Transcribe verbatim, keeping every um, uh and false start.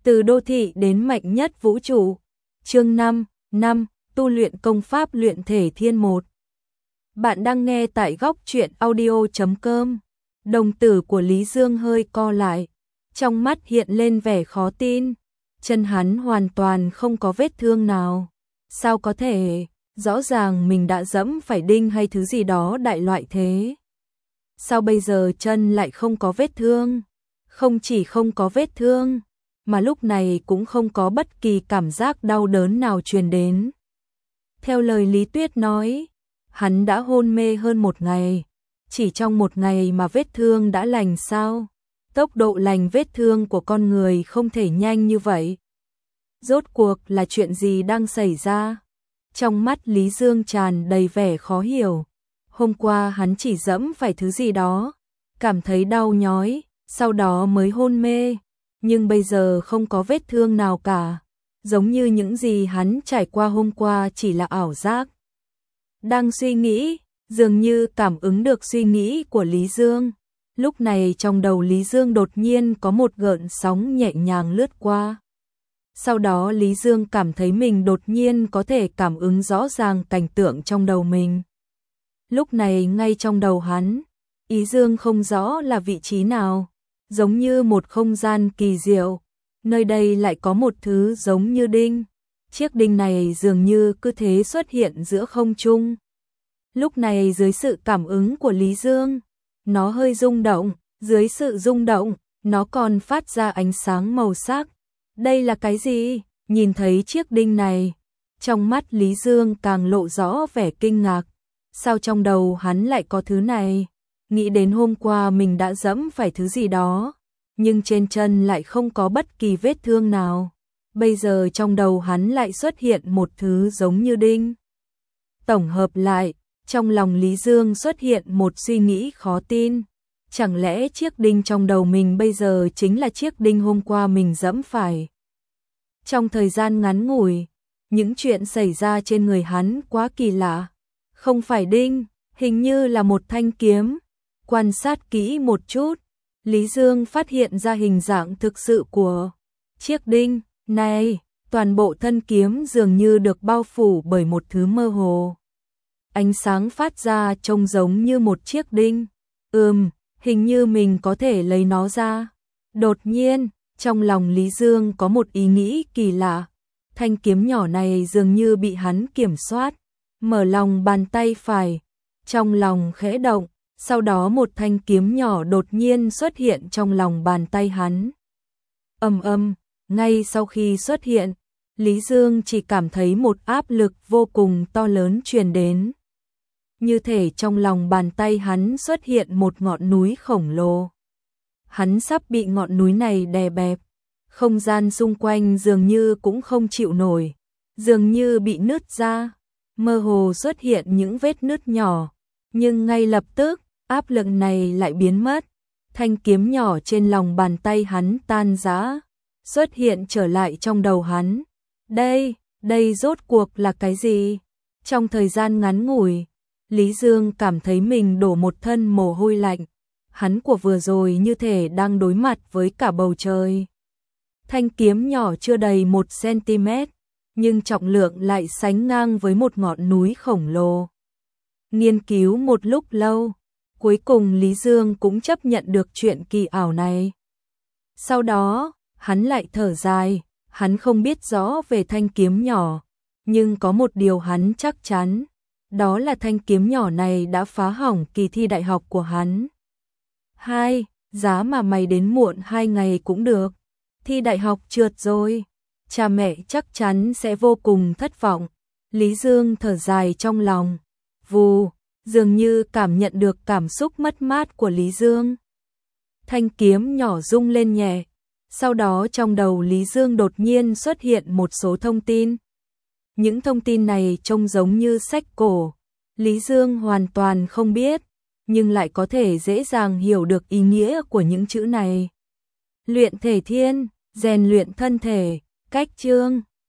Từ đô thị đến mạnh nhất vũ trụ. Chương năm, năm, tu luyện công pháp luyện thể thiên một. Bạn đang nghe tại góc truyện audio chấm com. Đồng tử của Lý Dương hơi co lại, trong mắt hiện lên vẻ khó tin. Chân hắn hoàn toàn không có vết thương nào. Sao có thể? Rõ ràng mình đã dẫm phải đinh hay thứ gì đó đại loại thế. Sao bây giờ chân lại không có vết thương? Không chỉ không có vết thương, mà lúc này cũng không có bất kỳ cảm giác đau đớn nào truyền đến. Theo lời Lý Tuyết nói, hắn đã hôn mê hơn một ngày. Chỉ trong một ngày mà vết thương đã lành sao? Tốc độ lành vết thương của con người không thể nhanh như vậy. Rốt cuộc là chuyện gì đang xảy ra? Trong mắt Lý Dương tràn đầy vẻ khó hiểu. Hôm qua hắn chỉ dẫm phải thứ gì đó, cảm thấy đau nhói, sau đó mới hôn mê. Nhưng bây giờ không có vết thương nào cả. Giống như những gì hắn trải qua hôm qua chỉ là ảo giác. Đang suy nghĩ, dường như cảm ứng được suy nghĩ của Lý Dương. Lúc này trong đầu Lý Dương đột nhiên có một gợn sóng nhẹ nhàng lướt qua. Sau đó Lý Dương cảm thấy mình đột nhiên có thể cảm ứng rõ ràng cảnh tượng trong đầu mình. Lúc này ngay trong đầu hắn, ý Dương không rõ là vị trí nào, giống như một không gian kỳ diệu. Nơi đây lại có một thứ giống như đinh. Chiếc đinh này dường như cứ thế xuất hiện giữa không trung. Lúc này dưới sự cảm ứng của Lý Dương, nó hơi rung động, dưới sự rung động, nó còn phát ra ánh sáng màu sắc. Đây là cái gì? Nhìn thấy chiếc đinh này, trong mắt Lý Dương càng lộ rõ vẻ kinh ngạc. Sao trong đầu hắn lại có thứ này? Nghĩ đến hôm qua mình đã dẫm phải thứ gì đó, nhưng trên chân lại không có bất kỳ vết thương nào. Bây giờ trong đầu hắn lại xuất hiện một thứ giống như đinh. Tổng hợp lại, trong lòng Lý Dương xuất hiện một suy nghĩ khó tin. Chẳng lẽ chiếc đinh trong đầu mình bây giờ chính là chiếc đinh hôm qua mình dẫm phải? Trong thời gian ngắn ngủi, những chuyện xảy ra trên người hắn quá kỳ lạ. Không phải đinh, hình như là một thanh kiếm. Quan sát kỹ một chút, Lý Dương phát hiện ra hình dạng thực sự của chiếc đinh này. Toàn bộ thân kiếm dường như được bao phủ bởi một thứ mơ hồ. Ánh sáng phát ra trông giống như một chiếc đinh. Ừm, hình như mình có thể lấy nó ra. Đột nhiên, trong lòng Lý Dương có một ý nghĩ kỳ lạ. Thanh kiếm nhỏ này dường như bị hắn kiểm soát. Mở lòng bàn tay phải, trong lòng khẽ động, sau đó một thanh kiếm nhỏ đột nhiên xuất hiện trong lòng bàn tay hắn. Ầm ầm, ngay sau khi xuất hiện, Lý Dương chỉ cảm thấy một áp lực vô cùng to lớn truyền đến. Như thể trong lòng bàn tay hắn xuất hiện một ngọn núi khổng lồ. Hắn sắp bị ngọn núi này đè bẹp. Không gian xung quanh dường như cũng không chịu nổi, dường như bị nứt ra. Mơ hồ xuất hiện những vết nứt nhỏ, nhưng ngay lập tức, áp lực này lại biến mất. Thanh kiếm nhỏ trên lòng bàn tay hắn tan rã, xuất hiện trở lại trong đầu hắn. Đây, đây rốt cuộc là cái gì? Trong thời gian ngắn ngủi, Lý Dương cảm thấy mình đổ một thân mồ hôi lạnh. Hắn của vừa rồi như thể đang đối mặt với cả bầu trời. Thanh kiếm nhỏ chưa đầy một xăng-ti-mét, nhưng trọng lượng lại sánh ngang với một ngọn núi khổng lồ. Nghiên cứu một lúc lâu, cuối cùng Lý Dương cũng chấp nhận được chuyện kỳ ảo này. Sau đó, hắn lại thở dài, hắn không biết rõ về thanh kiếm nhỏ, nhưng có một điều hắn chắc chắn, đó là thanh kiếm nhỏ này đã phá hỏng kỳ thi đại học của hắn. Hai, giá mà mày đến muộn hai ngày cũng được, thi đại học trượt rồi. Cha mẹ chắc chắn sẽ vô cùng thất vọng. Lý Dương thở dài trong lòng. Vù, dường như cảm nhận được cảm xúc mất mát của Lý Dương. Thanh kiếm nhỏ rung lên nhẹ. Sau đó trong đầu Lý Dương đột nhiên xuất hiện một số thông tin. Những thông tin này trông giống như sách cổ. Lý Dương hoàn toàn không biết, nhưng lại có thể dễ dàng hiểu được ý nghĩa của những chữ này. Luyện thể thiên, rèn luyện thân thể. Cách chương